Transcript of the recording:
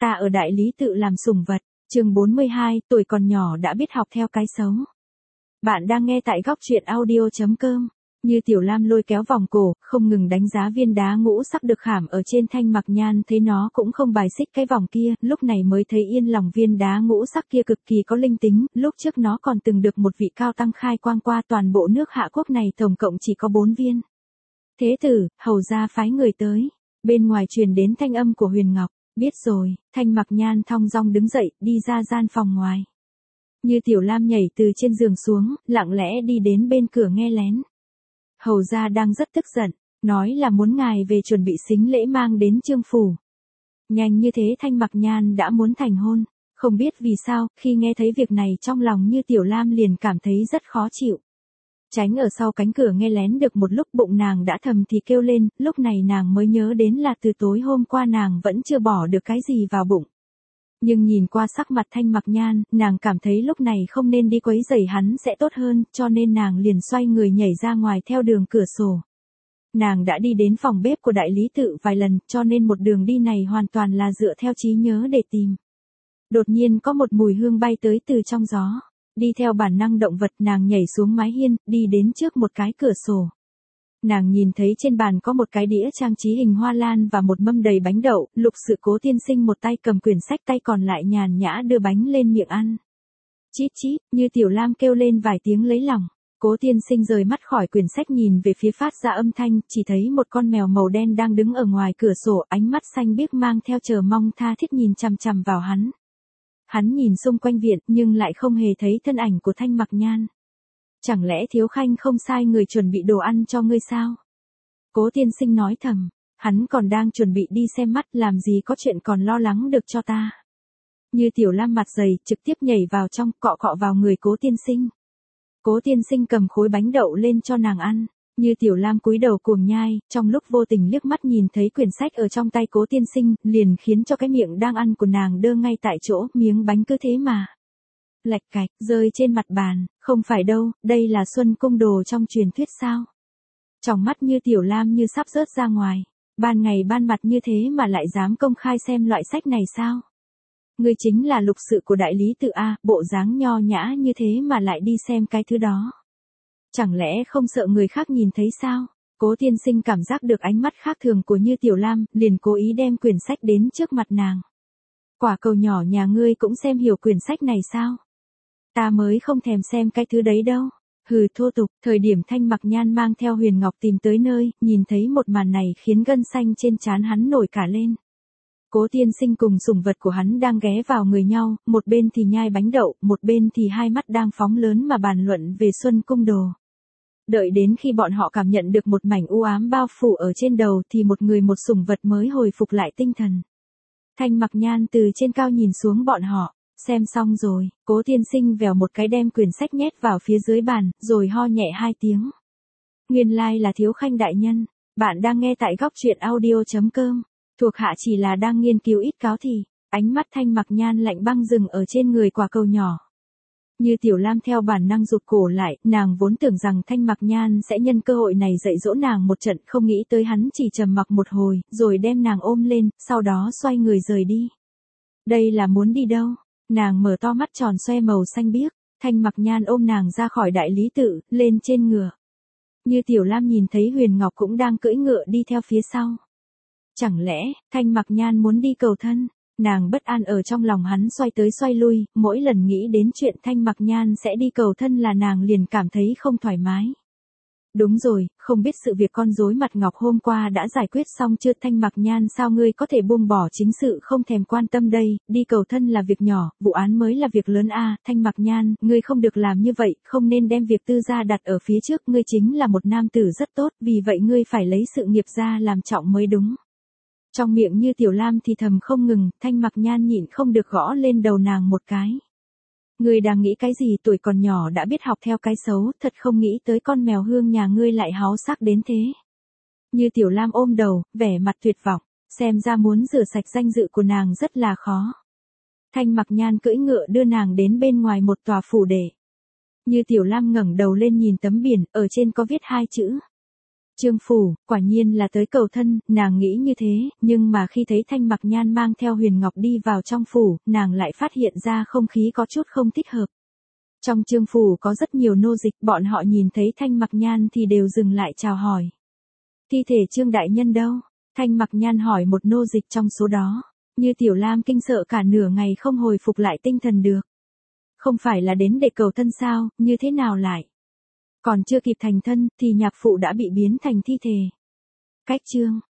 Ta ở đại lý tự làm sủng vật, chương 42, tuổi còn nhỏ đã biết học theo cái xấu. Bạn đang nghe tại góc truyện audio.com. Như Tiểu Lam lôi kéo vòng cổ, không ngừng đánh giá viên đá ngũ sắc được khảm ở trên Thanh Mặc Nhan, thấy nó cũng không bài xích cái vòng kia, lúc này mới thấy yên lòng viên đá ngũ sắc kia cực kỳ có linh tính, lúc trước nó còn từng được một vị cao tăng khai quang qua toàn bộ nước Hạ Quốc này tổng cộng chỉ có 4 viên. Thế tử, hầu ra phái người tới, bên ngoài truyền đến thanh âm của Huyền Ngọc. Biết rồi, Thanh Mặc Nhan thong dong đứng dậy, đi ra gian phòng ngoài. Như Tiểu Lam nhảy từ trên giường xuống, lặng lẽ đi đến bên cửa nghe lén. Hầu gia đang rất tức giận, nói là muốn ngài về chuẩn bị sính lễ mang đến Trương phủ. Nhanh như thế Thanh Mặc Nhan đã muốn thành hôn, không biết vì sao, khi nghe thấy việc này trong lòng Như Tiểu Lam liền cảm thấy rất khó chịu. Tránh ở sau cánh cửa nghe lén được một lúc bụng nàng đã thầm thì kêu lên, lúc này nàng mới nhớ đến là từ tối hôm qua nàng vẫn chưa bỏ được cái gì vào bụng. Nhưng nhìn qua sắc mặt Thanh Mặc Nhan, nàng cảm thấy lúc này không nên đi quấy rầy hắn sẽ tốt hơn, cho nên nàng liền xoay người nhảy ra ngoài theo đường cửa sổ. Nàng đã đi đến phòng bếp của đại lý tự vài lần, cho nên một đường đi này hoàn toàn là dựa theo trí nhớ để tìm. Đột nhiên có một mùi hương bay tới từ trong gió. Đi theo bản năng động vật nàng nhảy xuống mái hiên, đi đến trước một cái cửa sổ. Nàng nhìn thấy trên bàn có một cái đĩa trang trí hình hoa lan và một mâm đầy bánh đậu, Lục Sự Cố tiên sinh một tay cầm quyển sách tay còn lại nhàn nhã đưa bánh lên miệng ăn. Chít chít, Như Tiểu Lam kêu lên vài tiếng lấy lòng. Cố tiên sinh rời mắt khỏi quyển sách nhìn về phía phát ra âm thanh, chỉ thấy một con mèo màu đen đang đứng ở ngoài cửa sổ, ánh mắt xanh biếc mang theo chờ mong tha thiết nhìn chằm chằm vào hắn. Hắn nhìn xung quanh viện nhưng lại không hề thấy thân ảnh của Thanh Mặc Nhan. Chẳng lẽ Thiếu Khanh không sai người chuẩn bị đồ ăn cho ngươi sao? Cố tiên sinh nói thầm, hắn còn đang chuẩn bị đi xem mắt, làm gì có chuyện còn lo lắng được cho ta. Như Tiểu Lam mặt dày trực tiếp nhảy vào trong, cọ cọ vào người Cố tiên sinh. Cố tiên sinh cầm khối bánh đậu lên cho nàng ăn. Như Tiểu Lam cúi đầu cuồng nhai, trong lúc vô tình liếc mắt nhìn thấy quyển sách ở trong tay Cố tiên sinh, liền khiến cho cái miệng đang ăn của nàng đơ ngay tại chỗ, miếng bánh cứ thế mà lạch cạch, rơi trên mặt bàn, không phải đâu, đây là Xuân Cung đồ trong truyền thuyết sao? Trong mắt Như Tiểu Lam như sắp rớt ra ngoài, ban ngày ban mặt như thế mà lại dám công khai xem loại sách này sao? Ngươi chính là Lục Sự của đại lý tự A, bộ dáng nho nhã như thế mà lại đi xem cái thứ đó. Chẳng lẽ không sợ người khác nhìn thấy sao? Cố tiên sinh cảm giác được ánh mắt khác thường của Như Tiểu Lam, liền cố ý đem quyển sách đến trước mặt nàng. Quả cầu nhỏ nhà ngươi cũng xem hiểu quyển sách này sao? Ta mới không thèm xem cái thứ đấy đâu. Hừ, thô tục. Thời điểm Thanh Mặc Nhan mang theo Huyền Ngọc tìm tới nơi, nhìn thấy một màn này khiến gân xanh trên trán hắn nổi cả lên. Cố tiên sinh cùng sủng vật của hắn đang ghé vào người nhau, một bên thì nhai bánh đậu, một bên thì hai mắt đang phóng lớn mà bàn luận về Xuân Cung đồ. Đợi đến khi bọn họ cảm nhận được một mảnh u ám bao phủ ở trên đầu thì một người một sủng vật mới hồi phục lại tinh thần. Thanh Mặc Nhan từ trên cao nhìn xuống bọn họ, xem xong rồi, Cố tiên sinh vèo một cái đem quyển sách nhét vào phía dưới bàn, rồi ho nhẹ 2 tiếng. Nguyên lai là Thiếu Khanh đại nhân, bạn đang nghe tại góc truyện audio.com, thuộc hạ chỉ là đang nghiên cứu ít cáo thì, ánh mắt Thanh Mặc Nhan lạnh băng dừng ở trên người quả cầu nhỏ. Như Tiểu Lam theo bản năng rụt cổ lại, nàng vốn tưởng rằng Thanh Mặc Nhan sẽ nhân cơ hội này dạy dỗ nàng một trận, không nghĩ tới hắn chỉ trầm mặc một hồi, rồi đem nàng ôm lên, sau đó xoay người rời đi. Đây là muốn đi đâu? Nàng mở to mắt tròn xoe màu xanh biếc, Thanh Mặc Nhan ôm nàng ra khỏi đại lý tự, lên trên ngựa. Như Tiểu Lam nhìn thấy Huyền Ngọc cũng đang cưỡi ngựa đi theo phía sau. Chẳng lẽ, Thanh Mặc Nhan muốn đi cầu thân? Nàng bất an ở trong lòng hắn xoay tới xoay lui, mỗi lần nghĩ đến chuyện Thanh Mặc Nhan sẽ đi cầu thân là nàng liền cảm thấy không thoải mái. Đúng rồi, không biết sự việc con rối mặt ngọc hôm qua đã giải quyết xong chưa? Thanh Mặc Nhan, sao ngươi có thể buông bỏ chính sự không thèm quan tâm đây, đi cầu thân là việc nhỏ, vụ án mới là việc lớn a. Thanh Mặc Nhan, ngươi không được làm như vậy, không nên đem việc tư gia đặt ở phía trước, ngươi chính là một nam tử rất tốt, vì vậy ngươi phải lấy sự nghiệp ra làm trọng mới đúng. Trong miệng Như Tiểu Lam thì thầm không ngừng, Thanh Mặc Nhan nhịn không được gõ lên đầu nàng một cái. Ngươi đang nghĩ cái gì, tuổi còn nhỏ đã biết học theo cái xấu, thật không nghĩ tới con mèo hương nhà ngươi lại háo sắc đến thế. Như Tiểu Lam ôm đầu, vẻ mặt tuyệt vọng, xem ra muốn rửa sạch danh dự của nàng rất là khó. Thanh Mặc Nhan cưỡi ngựa đưa nàng đến bên ngoài một tòa phủ đệ. Như Tiểu Lam ngẩng đầu lên nhìn tấm biển, ở trên có viết 2 chữ. Trương Phủ, quả nhiên là tới cầu thân, nàng nghĩ như thế, nhưng mà khi thấy Thanh Mặc Nhan mang theo Huyền Ngọc đi vào trong phủ, nàng lại phát hiện ra không khí có chút không thích hợp. Trong Trương Phủ có rất nhiều nô dịch, bọn họ nhìn thấy Thanh Mặc Nhan thì đều dừng lại chào hỏi. Thi thể Trương đại nhân đâu? Thanh Mặc Nhan hỏi một nô dịch trong số đó. Như Tiểu Lam kinh sợ cả nửa ngày không hồi phục lại tinh thần được. Không phải là đến để cầu thân sao, như thế nào lại? Còn chưa kịp thành thân, thì nhạc phụ đã bị biến thành thi thể. Cách chương